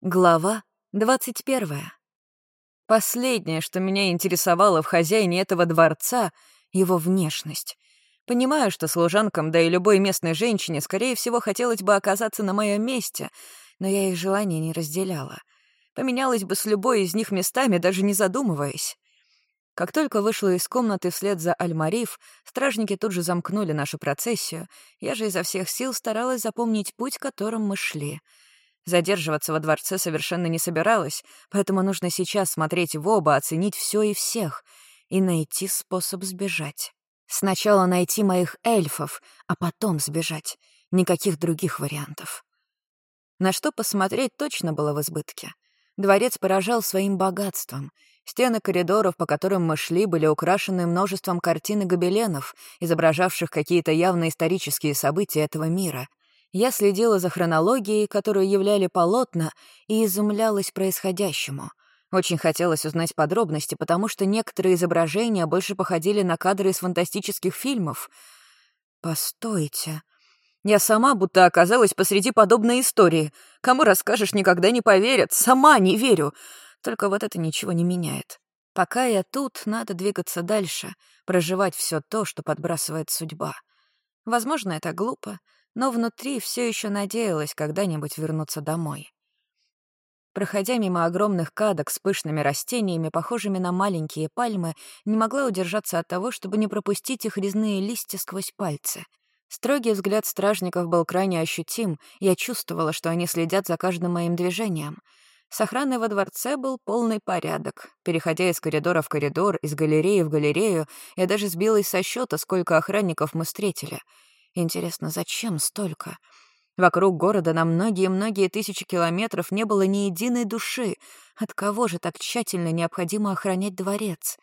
Глава 21. Последнее, что меня интересовало в хозяине этого дворца — его внешность. Понимаю, что служанкам, да и любой местной женщине, скорее всего, хотелось бы оказаться на моем месте, но я их желания не разделяла. Поменялась бы с любой из них местами, даже не задумываясь. Как только вышла из комнаты вслед за Аль-Мариф, стражники тут же замкнули нашу процессию. Я же изо всех сил старалась запомнить путь, которым мы шли. Задерживаться во дворце совершенно не собиралась, поэтому нужно сейчас смотреть в оба, оценить все и всех и найти способ сбежать. Сначала найти моих эльфов, а потом сбежать. Никаких других вариантов. На что посмотреть точно было в избытке. Дворец поражал своим богатством. Стены коридоров, по которым мы шли, были украшены множеством картин и гобеленов, изображавших какие-то явно исторические события этого мира. Я следила за хронологией, которую являли полотна, и изумлялась происходящему. Очень хотелось узнать подробности, потому что некоторые изображения больше походили на кадры из фантастических фильмов. Постойте. Я сама будто оказалась посреди подобной истории. Кому расскажешь, никогда не поверят. Сама не верю. Только вот это ничего не меняет. Пока я тут, надо двигаться дальше, проживать все то, что подбрасывает судьба. Возможно, это глупо, но внутри все еще надеялась когда-нибудь вернуться домой. Проходя мимо огромных кадок с пышными растениями, похожими на маленькие пальмы, не могла удержаться от того, чтобы не пропустить их резные листья сквозь пальцы. Строгий взгляд стражников был крайне ощутим, я чувствовала, что они следят за каждым моим движением. С охраной во дворце был полный порядок. Переходя из коридора в коридор, из галереи в галерею, я даже сбилась со счета, сколько охранников мы встретили. Интересно, зачем столько? Вокруг города на многие-многие тысячи километров не было ни единой души. От кого же так тщательно необходимо охранять дворец?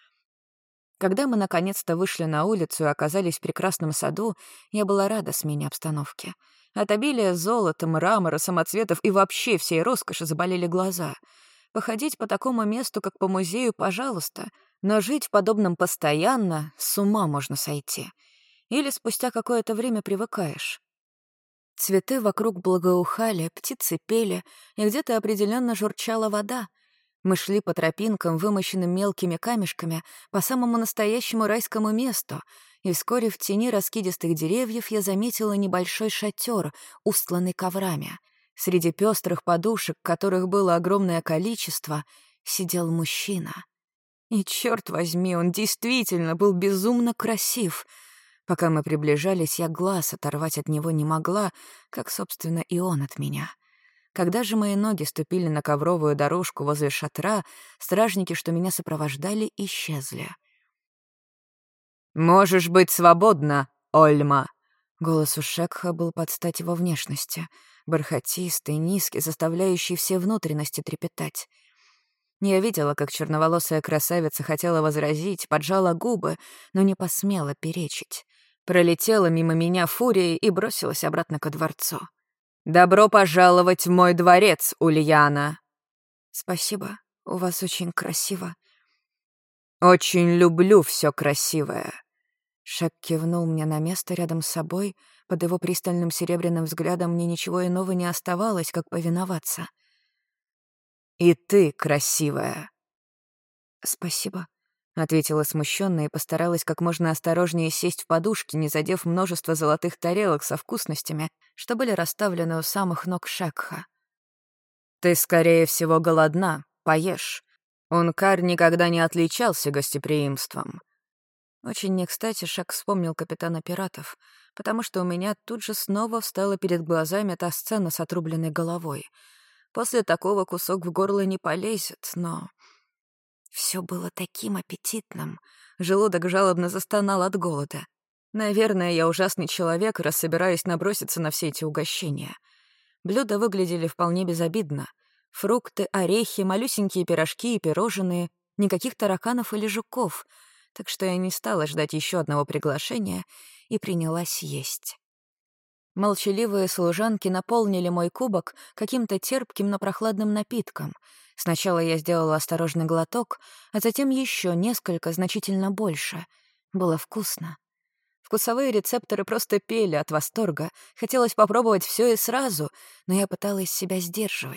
Когда мы наконец-то вышли на улицу и оказались в прекрасном саду, я была рада смене обстановки. От обилия золота, мрамора, самоцветов и вообще всей роскоши заболели глаза. Походить по такому месту, как по музею, пожалуйста, но жить в подобном постоянно — с ума можно сойти. Или спустя какое-то время привыкаешь. Цветы вокруг благоухали, птицы пели, и где-то определенно журчала вода. Мы шли по тропинкам, вымощенным мелкими камешками, по самому настоящему райскому месту, и вскоре в тени раскидистых деревьев я заметила небольшой шатер, устланный коврами. Среди пестрых подушек, которых было огромное количество, сидел мужчина. И, черт возьми, он действительно был безумно красив. Пока мы приближались, я глаз оторвать от него не могла, как, собственно, и он от меня. Когда же мои ноги ступили на ковровую дорожку возле шатра, стражники, что меня сопровождали, исчезли. «Можешь быть свободна, Ольма!» Голос у Шекха был под стать его внешности, бархатистый, низкий, заставляющий все внутренности трепетать. Я видела, как черноволосая красавица хотела возразить, поджала губы, но не посмела перечить. Пролетела мимо меня фурией и бросилась обратно ко дворцу. «Добро пожаловать в мой дворец, Ульяна!» «Спасибо, у вас очень красиво». «Очень люблю все красивое». Шек кивнул мне на место рядом с собой. Под его пристальным серебряным взглядом мне ничего иного не оставалось, как повиноваться. «И ты красивая». «Спасибо», — ответила смущенно и постаралась как можно осторожнее сесть в подушки, не задев множество золотых тарелок со вкусностями, что были расставлены у самых ног Шекха. «Ты, скорее всего, голодна. Поешь. Ункар никогда не отличался гостеприимством». Очень не кстати Шек вспомнил капитана пиратов, потому что у меня тут же снова встала перед глазами та сцена с отрубленной головой. После такого кусок в горло не полезет, но... Все было таким аппетитным. Желудок жалобно застонал от голода. Наверное, я ужасный человек, раз собираюсь наброситься на все эти угощения. Блюда выглядели вполне безобидно. Фрукты, орехи, малюсенькие пирожки и пирожные, никаких тараканов или жуков. Так что я не стала ждать еще одного приглашения и принялась есть. Молчаливые служанки наполнили мой кубок каким-то терпким, но прохладным напитком. Сначала я сделала осторожный глоток, а затем еще несколько, значительно больше. Было вкусно. Вкусовые рецепторы просто пели от восторга. Хотелось попробовать все и сразу, но я пыталась себя сдерживать.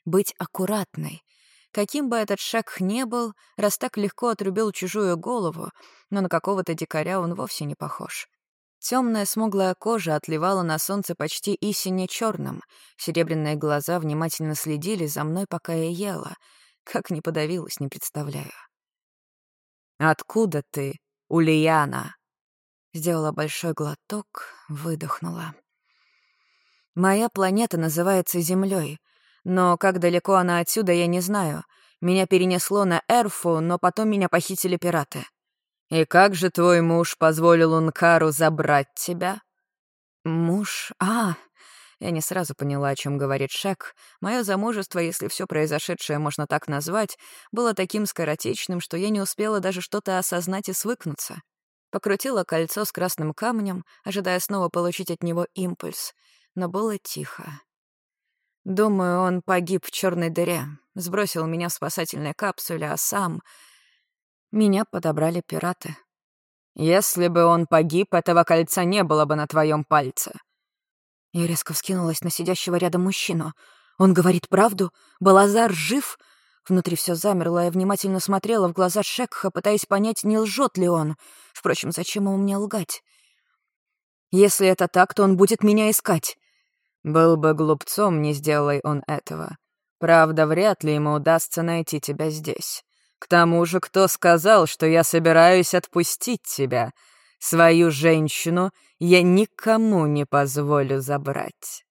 быть аккуратной. Каким бы этот Шекх ни был, раз так легко отрубил чужую голову, но на какого-то дикаря он вовсе не похож. Темная смуглая кожа отливала на солнце почти истинно черным. Серебряные глаза внимательно следили за мной, пока я ела. Как не подавилась, не представляю. «Откуда ты, Ульяна?» Сделала большой глоток, выдохнула. «Моя планета называется Землей, но как далеко она отсюда, я не знаю. Меня перенесло на Эрфу, но потом меня похитили пираты». «И как же твой муж позволил Ункару забрать тебя?» «Муж? Я не сразу поняла, о чем говорит Шек. Мое замужество, если все произошедшее можно так назвать, было таким скоротечным, что я не успела даже что-то осознать и свыкнуться. Покрутила кольцо с красным камнем, ожидая снова получить от него импульс. Но было тихо. Думаю, он погиб в черной дыре, сбросил меня в спасательной капсуле, а сам... Меня подобрали пираты. Если бы он погиб, этого кольца не было бы на твоем пальце. Я резко вскинулась на сидящего рядом мужчину. Он говорит правду? Балазар жив? Внутри все замерло, я внимательно смотрела в глаза Шекха, пытаясь понять, не лжет ли он. Впрочем, зачем ему мне лгать? Если это так, то он будет меня искать. Был бы глупцом, не сделай он этого. Правда, вряд ли ему удастся найти тебя здесь. К тому же, кто сказал, что я собираюсь отпустить тебя? Свою женщину я никому не позволю забрать.